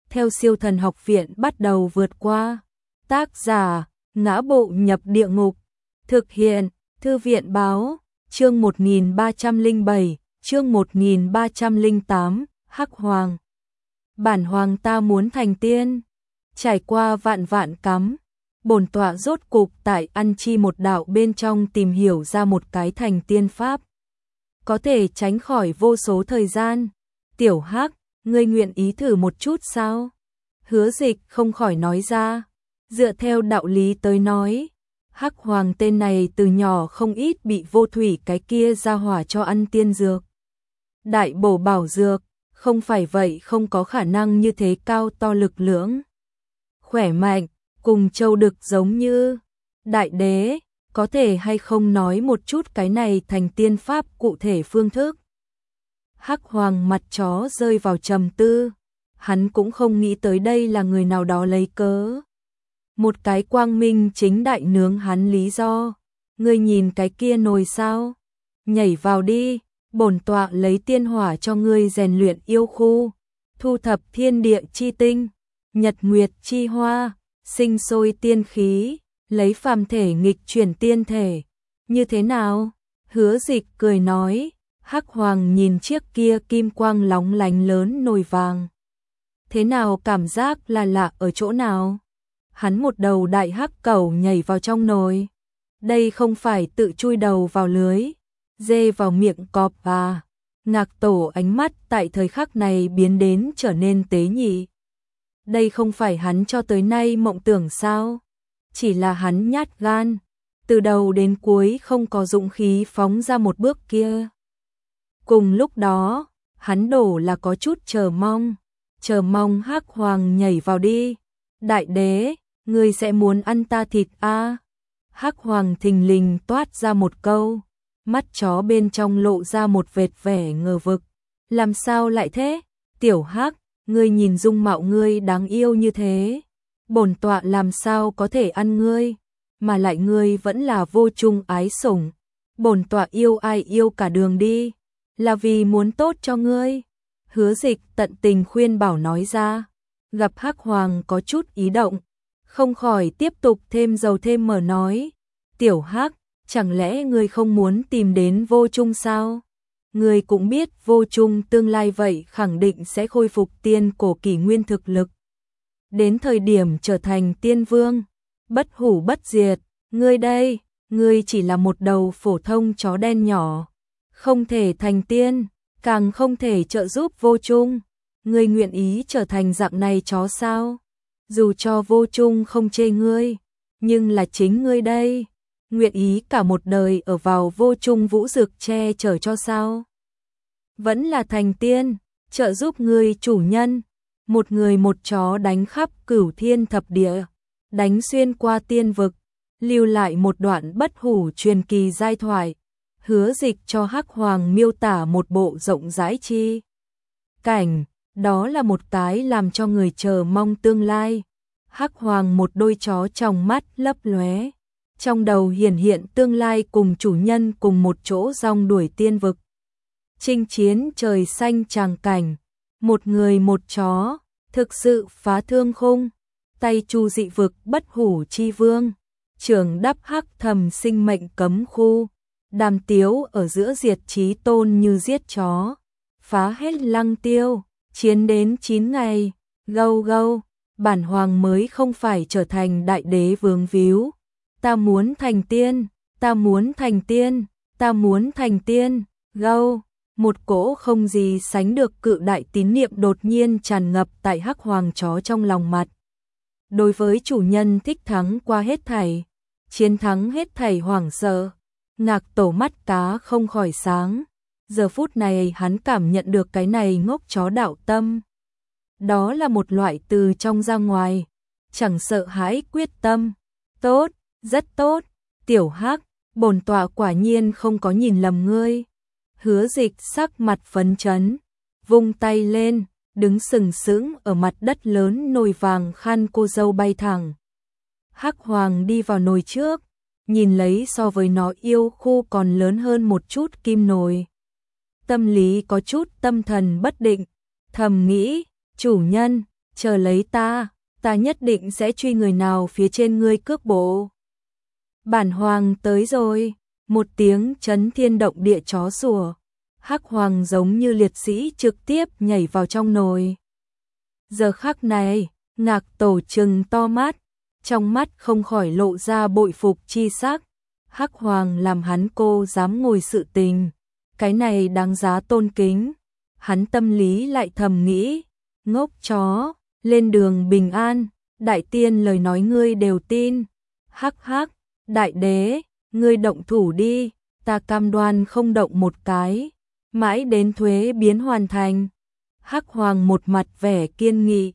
theo Siêu Thần Học Viện bắt đầu vượt qua. Tác giả: Ngã Bộ Nhập Địa Ngục. Thực hiện: Thư viện báo. Chương 1307, chương 1308, Hắc Hoàng. Bản hoàng ta muốn thành tiên. Trải qua vạn vạn cắm, bổn tọa rốt cục tại ăn chi một đạo bên trong tìm hiểu ra một cái thành tiên pháp. Có thể tránh khỏi vô số thời gian. Tiểu Hắc, ngươi nguyện ý thử một chút sao? Hứa Dịch không khỏi nói ra. Dựa theo đạo lý tới nói, Hắc Hoàng tên này từ nhỏ không ít bị Vô Thủy cái kia ra hỏa cho ăn tiên dược. Đại bổ bảo dược, không phải vậy không có khả năng như thế cao to lực lưỡng. Khỏe mạnh, cùng châu đực giống như. Đại đế, có thể hay không nói một chút cái này thành tiên pháp cụ thể phương thức? Hắc Hoàng mặt chó rơi vào trầm tư, hắn cũng không nghĩ tới đây là người nào đó lấy cớ. Một cái quang minh chính đại nướng hắn lý do. Ngươi nhìn cái kia nồi sao? Nhảy vào đi, bổn tọa lấy tiên hỏa cho ngươi rèn luyện yêu khu, thu thập thiên địa chi tinh, nhật nguyệt chi hoa, sinh sôi tiên khí, lấy phàm thể nghịch chuyển tiên thể. Như thế nào? Hứa Dịch cười nói. Hắc Hoàng nhìn chiếc kia kim quang lóng lánh lớn nồi vàng. Thế nào cảm giác là lạ ở chỗ nào? Hắn một đầu đại hắc cẩu nhảy vào trong nồi. Đây không phải tự chui đầu vào lưới, dê vào miệng cọp à? Ngạc Tổ ánh mắt tại thời khắc này biến đến trở nên tế nhị. Đây không phải hắn cho tới nay mộng tưởng sao? Chỉ là hắn nhát gan, từ đầu đến cuối không có dũng khí phóng ra một bước kia. Cùng lúc đó, hắn đổ là có chút chờ mong Hắc Hoàng nhảy vào đi. Đại đế, ngươi sẽ muốn ăn ta thịt à? Hắc Hoàng thình lình toát ra một câu, mắt chó bên trong lộ ra một vệt vẻ ngờ vực. Làm sao lại thế? Tiểu Hắc, ngươi nhìn dung mạo ngươi đáng yêu như thế, bổn tọa làm sao có thể ăn ngươi, mà lại ngươi vẫn là vô chung ái sủng. Bổn tọa yêu ai yêu cả đường đi, là vì muốn tốt cho ngươi. Hứa Dịch tận tình khuyên bảo nói ra. Gặp Hắc Hoàng có chút ý động, không khỏi tiếp tục thêm dầu thêm mỡ nói. Tiểu Hắc, chẳng lẽ ngươi không muốn tìm đến vô chung sao? Ngươi cũng biết vô chung tương lai vậy khẳng định sẽ khôi phục tiên cổ kỷ nguyên thực lực. Đến thời điểm trở thành tiên vương, bất hủ bất diệt. Ngươi đây, ngươi chỉ là một đầu phổ thông chó đen nhỏ, không thể thành tiên, càng không thể trợ giúp vô chung. Ngươi nguyện ý trở thành dạng này chó sao? Dù cho vô chung không chê ngươi, nhưng là chính ngươi đây, nguyện ý cả một đời ở vào vô chung vũ dực che chở cho sao? Vẫn là thành tiên, trợ giúp ngươi chủ nhân, một người một chó đánh khắp cửu thiên thập địa, đánh xuyên qua tiên vực, lưu lại một đoạn bất hủ truyền kỳ giai thoại. Hứa Dịch cho Hắc Hoàng miêu tả một bộ rộng rãi chi cảnh, đó là một cái làm cho người chờ mong tương lai. Hắc Hoàng một đôi chó trong mắt lấp lóe, trong đầu hiển hiện tương lai cùng chủ nhân cùng một chỗ rong đuổi tiên vực, chinh chiến trời xanh tràng cảnh. Một người một chó, thực sự phá thương khung. Tay chu dị vực bất hủ chi vương, trưởng đắp hắc thầm sinh mệnh cấm khu. Đàm tiếu ở giữa diệt chí tôn như giết chó, phá hết lăng tiêu, chiến đến 9 ngày. Gâu gâu, bản hoàng mới không phải trở thành đại đế vướng víu. Ta muốn thành tiên, ta muốn thành tiên, ta muốn thành tiên. Gâu, một cỗ không gì sánh được cự đại tín niệm đột nhiên tràn ngập tại Hắc Hoàng chó trong lòng mặt. Đối với chủ nhân thích thắng qua hết thảy, chiến thắng hết thảy hoảng sợ. Ngạc Tổ mắt cá không khỏi sáng. Giờ phút này hắn cảm nhận được cái này ngốc chó đạo tâm. Đó là một loại từ trong ra ngoài, chẳng sợ hãi quyết tâm. Tốt, rất tốt, Tiểu Hắc, bổn tọa quả nhiên không có nhìn lầm ngươi. Hứa Dịch sắc mặt phấn chấn, vung tay lên, đứng sừng sững ở mặt đất lớn nồi vàng khăn cô dâu bay thẳng. Hắc Hoàng đi vào nồi trước, nhìn lấy so với nó yêu khu còn lớn hơn một chút kim nồi. Tâm lý có chút tâm thần bất định, thầm nghĩ, chủ nhân, chờ lấy ta nhất định sẽ truy người nào phía trên ngươi cước bộ. Bản hoàng tới rồi, một tiếng chấn thiên động địa chó sủa, Hắc Hoàng giống như liệt sĩ trực tiếp nhảy vào trong nồi. Giờ khắc này, Ngạc Tổ trừng to mắt, trong mắt không khỏi lộ ra bội phục chi sắc. Hắc Hoàng làm hắn cô dám ngồi sự tình, cái này đáng giá tôn kính. Hắn tâm lý lại thầm nghĩ, ngốc chó, lên đường bình an, đại tiên lời nói ngươi đều tin. Hắc hắc, đại đế, ngươi động thủ đi, ta cam đoan không động một cái, mãi đến thuế biến hoàn thành. Hắc Hoàng một mặt vẻ kiên nghị,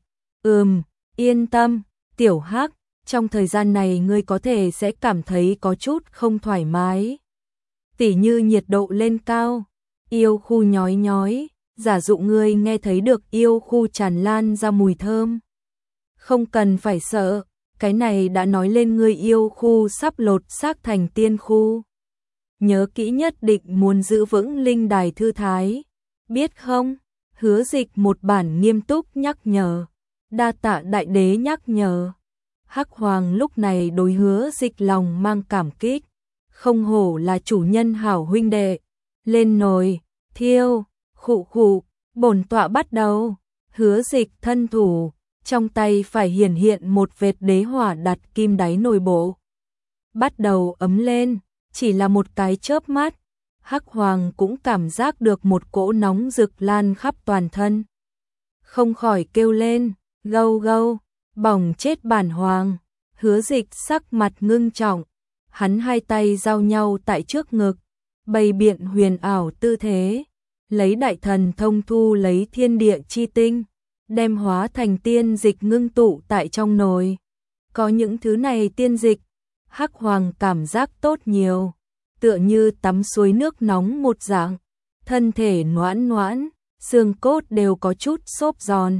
yên tâm, tiểu Hắc, trong thời gian này ngươi có thể sẽ cảm thấy có chút không thoải mái. Tỉ như nhiệt độ lên cao, yêu khu nhói nhói, giả dụ ngươi nghe thấy được yêu khu tràn lan ra mùi thơm. Không cần phải sợ, cái này đã nói lên ngươi yêu khu sắp lột xác thành tiên khu. Nhớ kỹ nhất định muốn giữ vững linh đài thư thái, biết không? Hứa Dịch một bản nghiêm túc nhắc nhở, đa tạ đại đế nhắc nhở. Hắc Hoàng lúc này đối Hứa Dịch lòng mang cảm kích, không hổ là chủ nhân hảo huynh đệ. Lên nồi, thiêu, khụ khụ, bổn tọa bắt đầu. Hứa Dịch thân thủ, trong tay phải hiển hiện một vệt đế hỏa đặt kim đáy nồi bộ. Bắt đầu ấm lên, chỉ là một cái chớp mắt, Hắc Hoàng cũng cảm giác được một cỗ nóng rực lan khắp toàn thân. Không khỏi kêu lên, gâu gâu, bỏng chết bản hoàng. Hứa Dịch sắc mặt ngưng trọng, hắn hai tay giao nhau tại trước ngực, bày biện huyền ảo tư thế, lấy đại thần thông thu lấy thiên địa chi tinh, đem hóa thành tiên dịch ngưng tụ tại trong nồi. Có những thứ này tiên dịch, Hắc Hoàng cảm giác tốt nhiều, tựa như tắm suối nước nóng một dạng, thân thể noãn noãn, xương cốt đều có chút xốp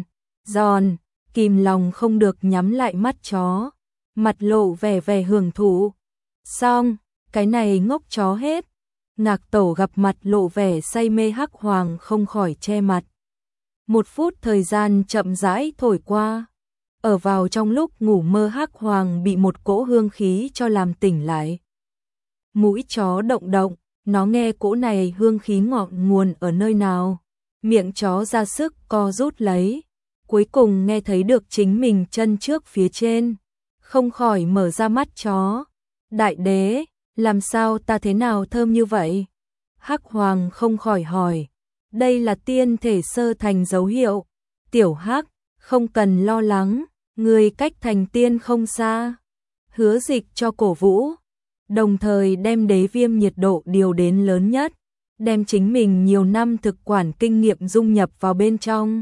giòn, kìm lòng không được nhắm lại mắt chó, mặt lộ vẻ hưởng thụ. Xong, cái này ngốc chó hết. Ngạc Tổ gặp mặt lộ vẻ say mê, Hắc Hoàng không khỏi che mặt. 1 phút thời gian chậm rãi thổi qua, ở vào trong lúc ngủ mơ Hắc Hoàng bị một cỗ hương khí cho làm tỉnh lại. Mũi chó động động, nó nghe cỗ này hương khí ngọn nguồn ở nơi nào, miệng chó ra sức co rút lấy, cuối cùng nghe thấy được chính mình chân trước phía trên, không khỏi mở ra mắt chó. Đại đế, làm sao ta thế nào thơm như vậy? Hắc Hoàng không khỏi hỏi, đây là tiên thể sơ thành dấu hiệu. Tiểu Hắc, không cần lo lắng, người cách thành tiên không xa. Hứa Dịch cho cổ vũ, đồng thời đem đế viêm nhiệt độ điều đến lớn nhất, đem chính mình nhiều năm thực quản kinh nghiệm dung nhập vào bên trong.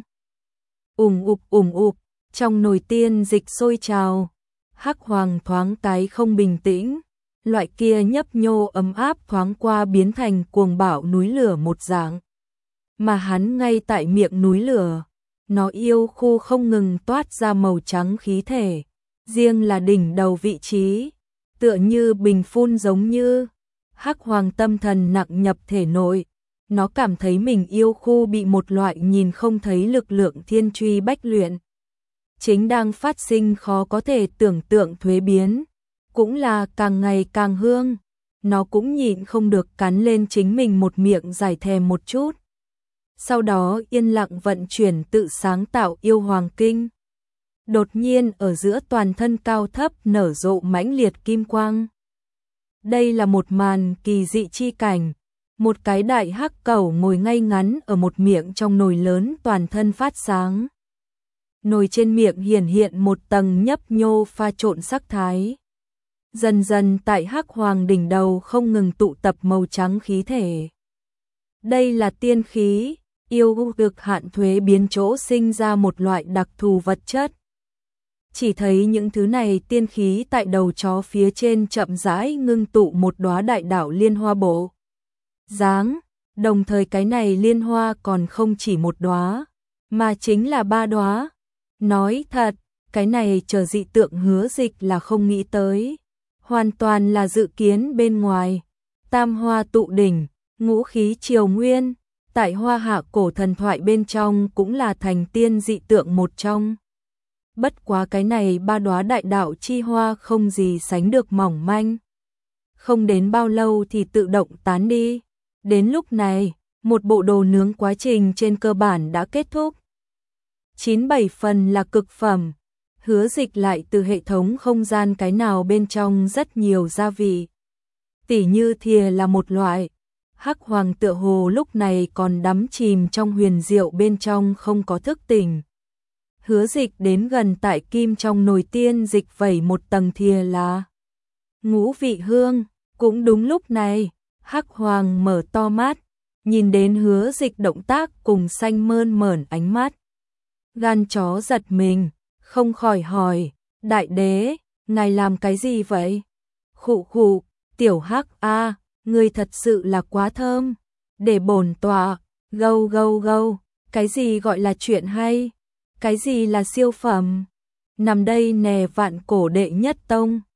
Ủng ụp, trong nồi tiên dịch sôi trào, Hắc Hoàng thoáng cái không bình tĩnh, loại kia nhấp nhô ấm áp thoáng qua biến thành cuồng bạo núi lửa một dạng. Mà hắn ngay tại miệng núi lửa, nó yêu khu không ngừng toát ra màu trắng khí thể, riêng là đỉnh đầu vị trí, tựa như bình phun giống như. Hắc Hoàng tâm thần nặng nhập thể nội, nó cảm thấy mình yêu khu bị một loại nhìn không thấy lực lượng thiên truy bách luyện, chính đang phát sinh khó có thể tưởng tượng thuế biến, cũng là càng ngày càng hương. Nó cũng nhịn không được cắn lên chính mình một miệng giải thèm một chút. Sau đó yên lặng vận chuyển tự sáng tạo yêu hoàng kinh. Đột nhiên ở giữa toàn thân cao thấp nở rộ mãnh liệt kim quang. Đây là một màn kỳ dị chi cảnh. Một cái đại hắc cẩu ngồi ngay ngắn ở một miệng trong nồi lớn toàn thân phát sáng. Nồi trên miệng hiển hiện một tầng nhấp nhô pha trộn sắc thái. Dần dần tại Hắc Hoàng đỉnh đầu không ngừng tụ tập màu trắng khí thể. Đây là tiên khí, yêu cực hạn thuế biến chỗ sinh ra một loại đặc thù vật chất. Chỉ thấy những thứ này tiên khí tại đầu chó phía trên chậm rãi ngưng tụ một đóa đại đạo liên hoa bộ dáng, đồng thời cái này liên hoa còn không chỉ một đóa, mà chính là 3 đóa. Nói thật, cái này chờ dị tượng Hứa Dịch là không nghĩ tới, hoàn toàn là dự kiến bên ngoài. Tam hoa tụ đỉnh, ngũ khí triều nguyên, tại Hoa Hạ cổ thần thoại bên trong cũng là thành tiên dị tượng một trong. Bất quá cái này ba đóa đại đạo chi hoa không gì sánh được mỏng manh. Không đến bao lâu thì tự động tán đi. Đến lúc này, một bộ đồ nướng quá trình trên cơ bản đã kết thúc. 97 phần là cực phẩm. Hứa Dịch lại từ hệ thống không gian cái nào bên trong rất nhiều gia vị. Tỉ như thìa là một loại. Hắc Hoàng tựa hồ lúc này còn đắm chìm trong huyền diệu bên trong không có thức tỉnh. Hứa Dịch đến gần tại kim trong nồi tiên dịch vẩy một tầng thìa là ngũ vị hương. Cũng đúng lúc này, Hắc Hoàng mở to mắt, nhìn đến Hứa Dịch động tác cùng xanh mơn mởn ánh mắt. Gan chó giật mình, không khỏi hỏi, đại đế, ngài làm cái gì vậy? Khụ khụ, tiểu Hắc a, ngươi thật sự là quá thơm, để bổn tọa, gâu gâu gâu, cái gì gọi là chuyện hay? Cái gì là siêu phẩm? Nằm đây nè vạn cổ đệ nhất tông.